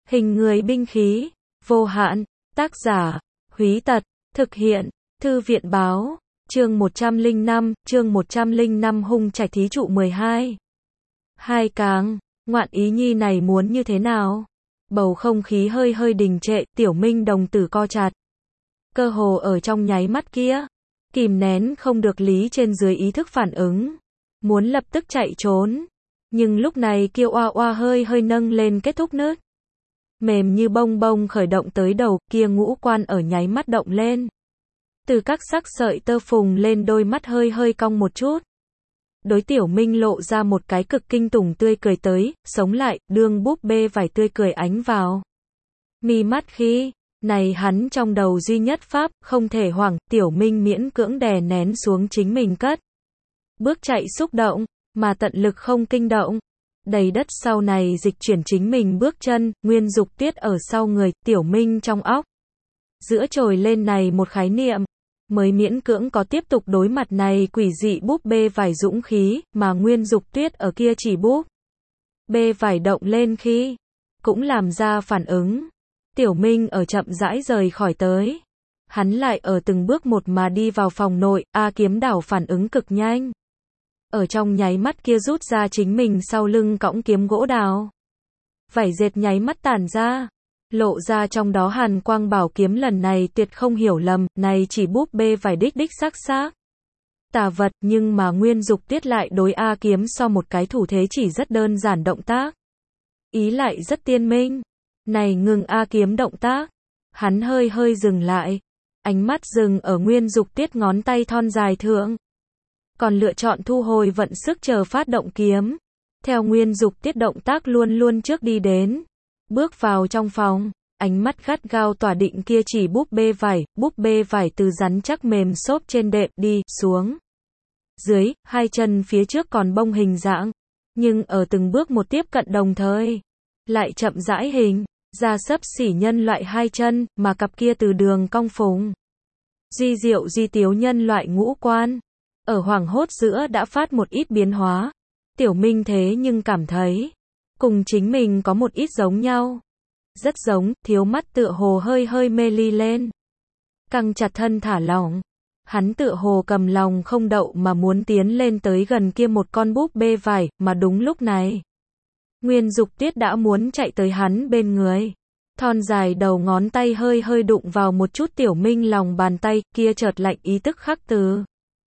Hình người binh khí, vô hạn, tác giả, Húy Tật, thực hiện, Thư viện báo, chương 105 hung trạch thí trụ 12. Hai càng, ngoạn ý nhi này muốn như thế nào? Bầu không khí hơi hơi đình trệ, Tiểu Minh đồng tử co chặt. Cơ hồ ở trong nháy mắt kia, kìm nén không được lý trên dưới ý thức phản ứng, muốn lập tức chạy trốn. Nhưng lúc này kia oa oa hơi hơi nâng lên kết thúc nứt. Mềm như bông bông khởi động tới đầu, kia ngũ quan ở nháy mắt động lên. Từ các sắc sợi tơ phùng lên đôi mắt hơi hơi cong một chút. Đối Tiểu Minh lộ ra một cái cực kinh tủng tươi cười tới, sống lại, đương búp bê vải tươi cười ánh vào. Mi mắt khi, này hắn trong đầu duy nhất pháp, không thể hoảng, Tiểu Minh miễn cưỡng đè nén xuống chính mình cất. Bước chạy xúc động, mà tận lực không kinh động. Đầy đất sau này dịch chuyển chính mình bước chân, Nguyên Dục Tuyết ở sau người, Tiểu Minh trong óc. Giữa trồi lên này một khái niệm, mới miễn cưỡng có tiếp tục đối mặt này quỷ dị búp bê vải dũng khí, mà Nguyên Dục Tuyết ở kia chỉ búp bê vải động lên khi, cũng làm ra phản ứng. Tiểu Minh ở chậm rãi rời khỏi tới. Hắn lại ở từng bước một mà đi vào phòng nội, Kiếm đảo phản ứng cực nhanh. Ở trong nháy mắt kia rút ra chính mình sau lưng cõng kiếm gỗ đào. Vảy dệt nháy mắt tản ra, lộ ra trong đó hàn quang bảo kiếm lần này tuyệt không hiểu lầm, này chỉ búp bê vải đích đích xác xác. Tà vật, nhưng mà Nguyên Dục Tiết lại đối kiếm so một cái thủ thế chỉ rất đơn giản động tác. Ý lại rất tiên minh. Này ngừng kiếm động tác. Hắn hơi hơi dừng lại. Ánh mắt dừng ở Nguyên Dục Tiết ngón tay thon dài thượng. Còn lựa chọn thu hồi vận sức chờ phát động kiếm. Theo Nguyên Dục Tiết động tác luôn luôn trước đi đến. Bước vào trong phòng, ánh mắt gắt gao tỏa định kia chỉ búp bê vải từ rắn chắc mềm xốp trên đệm đi xuống. Dưới, hai chân phía trước còn bông hình dạng, nhưng ở từng bước một tiếp cận đồng thời, lại chậm rãi hình ra xấp xỉ nhân loại hai chân, mà cặp kia từ đường cong phùng. Di diệu di tiếu nhân loại ngũ quan. Ở hoảng hốt giữa đã phát một ít biến hóa. Tiểu Minh thế nhưng cảm thấy, cùng chính mình có một ít giống nhau. Rất giống, thiếu mắt tựa hồ hơi hơi mê ly lên. Căng chặt thân thả lỏng. Hắn tựa hồ cầm lòng không đậu mà muốn tiến lên tới gần kia một con búp bê vải, mà đúng lúc này. Nguyên Dục Tiết đã muốn chạy tới hắn bên người. Thon dài đầu ngón tay hơi hơi đụng vào một chút Tiểu Minh lòng bàn tay, kia chợt lạnh ý tức khắc từ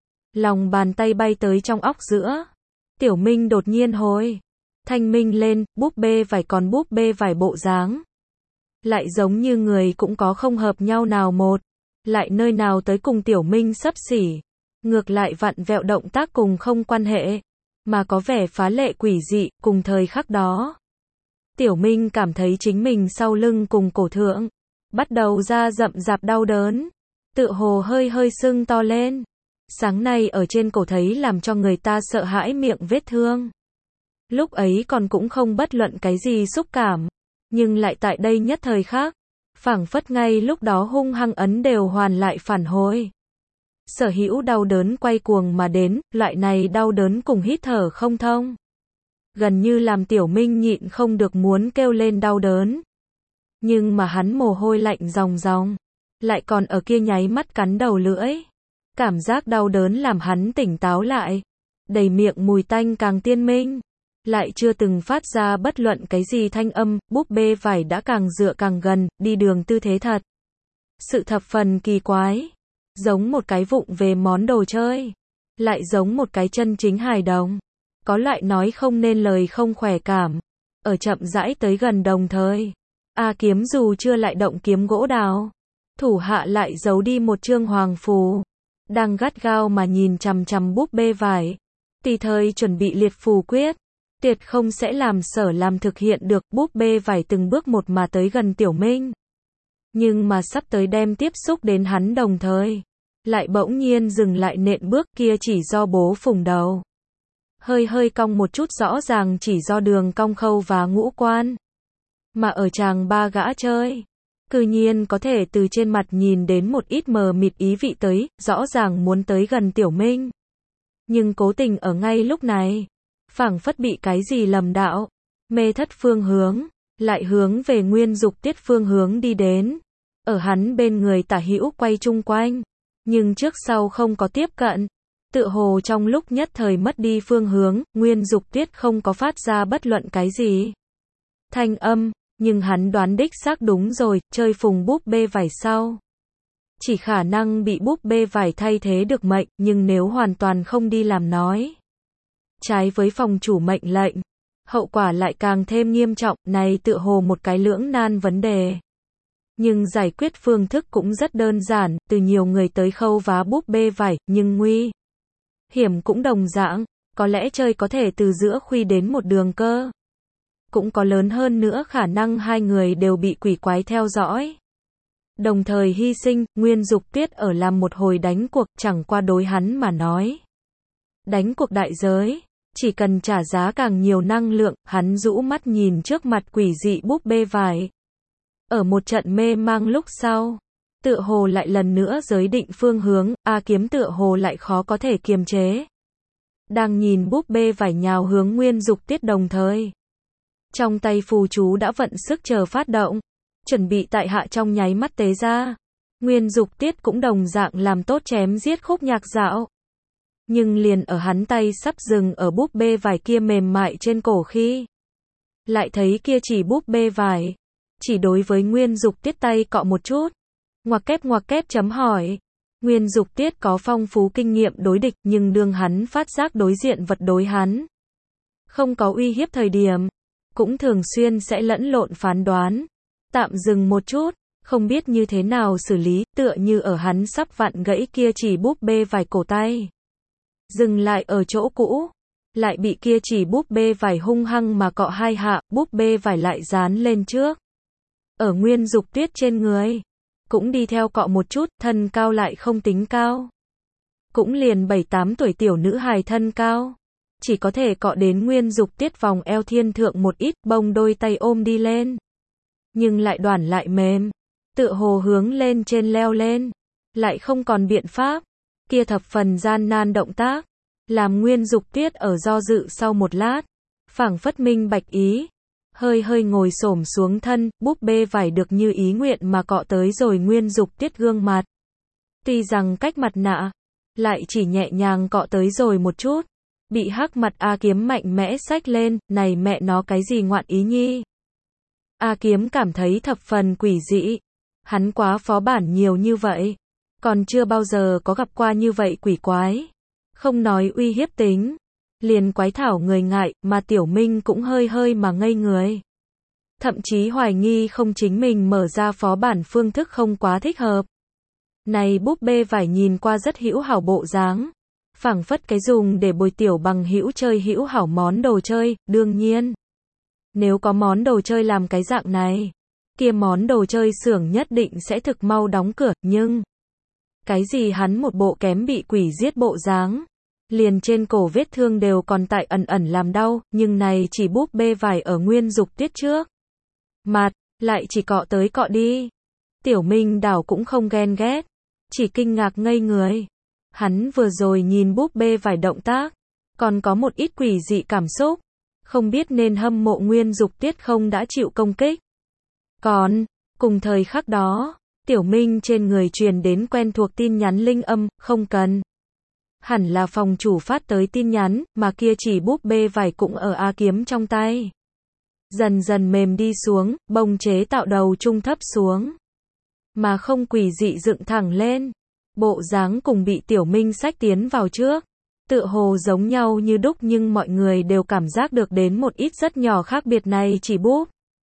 lòng bàn tay bay tới trong óc giữa. Tiểu Minh đột nhiên hồi thanh minh lên, búp bê vải còn búp bê vải bộ dáng. Lại giống như người cũng có không hợp nhau nào một. Lại nơi nào tới cùng Tiểu Minh xấp xỉ. Ngược lại vặn vẹo động tác cùng không quan hệ. Mà có vẻ phá lệ quỷ dị, cùng thời khắc đó. Tiểu Minh cảm thấy chính mình sau lưng cùng cổ thượng. Bắt đầu ra rậm rạp đau đớn. Tựa hồ hơi hơi sưng to lên. Sáng nay ở trên cổ thấy làm cho người ta sợ hãi miệng vết thương. Lúc ấy còn cũng không bất luận cái gì xúc cảm. Nhưng lại tại đây nhất thời khác. Phảng phất ngay lúc đó hung hăng ấn đều hoàn lại phản hồi. Sở hữu đau đớn quay cuồng mà đến, loại này đau đớn cùng hít thở không thông. Gần như làm Tiểu Minh nhịn không được muốn kêu lên đau đớn. Nhưng mà hắn mồ hôi lạnh ròng ròng. Lại còn ở kia nháy mắt cắn đầu lưỡi. Cảm giác đau đớn làm hắn tỉnh táo lại. Đầy miệng mùi tanh càng tiên minh. Lại chưa từng phát ra bất luận cái gì thanh âm, búp bê vải đã càng dựa càng gần, đi đường tư thế thật. Sự thập phần kỳ quái. Giống một cái vụng về món đồ chơi. Lại giống một cái chân chính hài đồng. Có loại nói không nên lời không khỏe cảm. Ở chậm rãi tới gần đồng thời. Kiếm dù chưa lại động kiếm gỗ đào. Thủ hạ lại giấu đi một chương hoàng phù. Đang gắt gao mà nhìn chằm chằm búp bê vải. Tùy thời chuẩn bị liệt phù quyết. Tuyệt không sẽ làm sở làm thực hiện được, búp bê vải từng bước một mà tới gần Tiểu Minh. Nhưng mà sắp tới đem tiếp xúc đến hắn đồng thời. Lại bỗng nhiên dừng lại nện bước kia chỉ do bố phùng đầu. Hơi hơi cong một chút rõ ràng chỉ do đường cong khâu và ngũ quan. Mà ở chàng ba gã chơi. Cư nhiên có thể từ trên mặt nhìn đến một ít mờ mịt ý vị tới, rõ ràng muốn tới gần Tiểu Minh. Nhưng cố tình ở ngay lúc này. Phảng phất bị cái gì lầm đạo. Mê thất phương hướng. lại hướng về Nguyên Dục Tiết phương hướng đi đến. Ở hắn bên người tả hữu quay chung quanh, nhưng trước sau không có tiếp cận. Tựa hồ trong lúc nhất thời mất đi phương hướng, Nguyên Dục Tiết không có phát ra bất luận cái gì thanh âm, nhưng hắn đoán đích xác đúng rồi, chơi phùng búp bê vải sau. Chỉ khả năng bị búp bê vải thay thế được mệnh, nhưng nếu hoàn toàn không đi làm nói. Trái với phòng chủ mệnh lệnh, hậu quả lại càng thêm nghiêm trọng, này tựa hồ một cái lưỡng nan vấn đề. Nhưng giải quyết phương thức cũng rất đơn giản, từ nhiều người tới khâu vá búp bê vải, nhưng nguy hiểm cũng đồng dạng, có lẽ chơi có thể từ giữa khuy đến một đường cơ. Cũng có lớn hơn nữa khả năng hai người đều bị quỷ quái theo dõi. Đồng thời hy sinh, Nguyên Dục Tiết ở làm một hồi đánh cuộc, chẳng qua đối hắn mà nói. Đánh cuộc đại giới, chỉ cần trả giá càng nhiều năng lượng, hắn rũ mắt nhìn trước mặt quỷ dị búp bê vải. Ở một trận mê mang lúc sau, tựa hồ lại lần nữa giới định phương hướng, A Kiếm tựa hồ lại khó có thể kiềm chế. Đang nhìn búp bê vải nhào hướng Nguyên Dục Tiết đồng thời. Trong tay phù chú đã vận sức chờ phát động, chuẩn bị tại hạ trong nháy mắt tế ra. Nguyên Dục Tiết cũng đồng dạng làm tốt chém giết khúc nhạc dạo. Nhưng liền ở hắn tay sắp dừng ở búp bê vải kia mềm mại trên cổ khi. Lại thấy kia chỉ búp bê vải. Chỉ đối với Nguyên Dục Tiết tay cọ một chút. Ngoặc kép chấm hỏi. Nguyên Dục Tiết có phong phú kinh nghiệm đối địch nhưng đương hắn phát giác đối diện vật đối hắn. Không có uy hiếp thời điểm. Cũng thường xuyên sẽ lẫn lộn phán đoán. Tạm dừng một chút. Không biết như thế nào xử lý, tựa như ở hắn sắp vặn gãy kia chỉ búp bê vải cổ tay. Dừng lại ở chỗ cũ. Lại bị kia chỉ búp bê vải hung hăng mà cọ hai hạ, búp bê vải lại dán lên trước. Ở Nguyên Dục Tiết trên người. Cũng đi theo cọ một chút, thân cao lại không tính cao. Cũng liền 7-8 tuổi tiểu nữ hài thân cao. Chỉ có thể cọ đến Nguyên Dục Tiết vòng eo thiên thượng một ít, bông đôi tay ôm đi lên. Nhưng lại đoản lại mềm. Tựa hồ hướng lên trên leo lên. Lại không còn biện pháp. Kia thập phần gian nan động tác. Làm Nguyên Dục Tiết ở do dự sau một lát. Phảng phất minh bạch ý. Hơi ngồi xổm xuống thân, búp bê vải được như ý nguyện mà cọ tới rồi Nguyên Dục Tiết gương mặt. Tuy rằng cách mặt nạ, lại chỉ nhẹ nhàng cọ tới rồi một chút. Bị hắc mặt A Kiếm mạnh mẽ xách lên, này mẹ nó cái gì ngoạn ý nhi. A Kiếm cảm thấy thập phần quỷ dị. Hắn quá phó bản nhiều như vậy. Còn chưa bao giờ có gặp qua như vậy quỷ quái. Không nói uy hiếp tính. Liền quái thảo người ngại, mà Tiểu Minh cũng hơi mà ngây người. Thậm chí hoài nghi không chính mình mở ra phó bản phương thức không quá thích hợp. Này búp bê vải nhìn qua rất hữu hảo bộ dáng. Phảng phất cái dùng để bồi tiểu bằng hữu chơi hữu hảo món đồ chơi, đương nhiên. Nếu có món đồ chơi làm cái dạng này, kia món đồ chơi xưởng nhất định sẽ thực mau đóng cửa, nhưng cái gì hắn một bộ kém bị quỷ giết bộ dáng. Liền trên cổ vết thương đều còn tại ẩn làm đau, nhưng này chỉ búp bê vải ở Nguyên Dục Tiết trước. Mặt, lại chỉ cọ tới cọ đi. Tiểu Minh đảo cũng không ghen ghét, chỉ kinh ngạc ngây người. Hắn vừa rồi nhìn búp bê vải động tác, còn có một ít quỷ dị cảm xúc. Không biết nên hâm mộ Nguyên Dục Tiết không đã chịu công kích. Còn, cùng thời khắc đó, Tiểu Minh trên người truyền đến quen thuộc tin nhắn linh âm, không cần. Hẳn là phòng chủ phát tới tin nhắn, mà kia chỉ búp bê vải cũng ở A Kiếm trong tay. Dần dần mềm đi xuống, bông chế tạo đầu trung thấp xuống. Mà không quỷ dị dựng thẳng lên. Bộ dáng cùng bị Tiểu Minh xách tiến vào trước. Tựa hồ giống nhau như đúc nhưng mọi người đều cảm giác được đến một ít rất nhỏ khác biệt này chỉ búp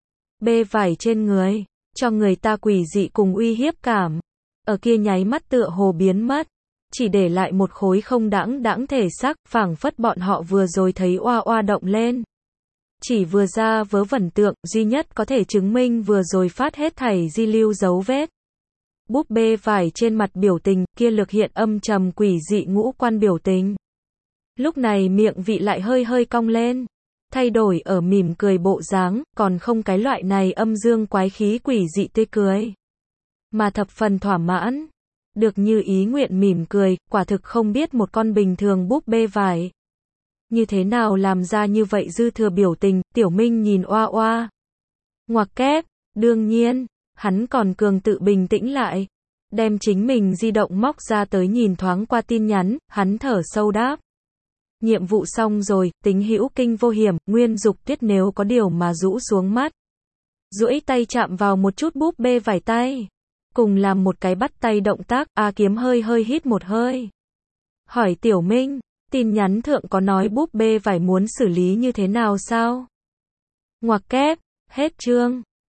bê vải trên người. Cho người ta quỷ dị cùng uy hiếp cảm. Ở kia nháy mắt tựa hồ biến mất. Chỉ để lại một khối không đãng thể xác, phảng phất bọn họ vừa rồi thấy oa động lên. Chỉ vừa ra vớ vẩn tượng, duy nhất có thể chứng minh vừa rồi phát hết thảy di lưu dấu vết. Búp bê vải trên mặt biểu tình, kia lực hiện âm trầm quỷ dị ngũ quan biểu tình. Lúc này miệng vị lại hơi cong lên. Thay đổi ở mỉm cười bộ dáng, còn không cái loại này âm dương quái khí quỷ dị tươi cười. Mà thập phần thỏa mãn. Được như ý nguyện mỉm cười, quả thực không biết một con bình thường búp bê vải. Như thế nào làm ra như vậy dư thừa biểu tình, Tiểu Minh nhìn oa. Ngoặc kép, đương nhiên, hắn còn cường tự bình tĩnh lại. Đem chính mình di động móc ra tới nhìn thoáng qua tin nhắn, hắn thở sâu đáp. Nhiệm vụ xong rồi, tính hữu kinh vô hiểm, Nguyên Dục Tuyết nếu có điều mà rũ xuống mắt. Duỗi tay chạm vào một chút búp bê vải tay. Cùng làm một cái bắt tay động tác, A Kiếm hơi hơi hít một hơi. Hỏi Tiểu Minh, tin nhắn thượng có nói búp bê vải muốn xử lý như thế nào sao? Ngoặc kép, hết chương.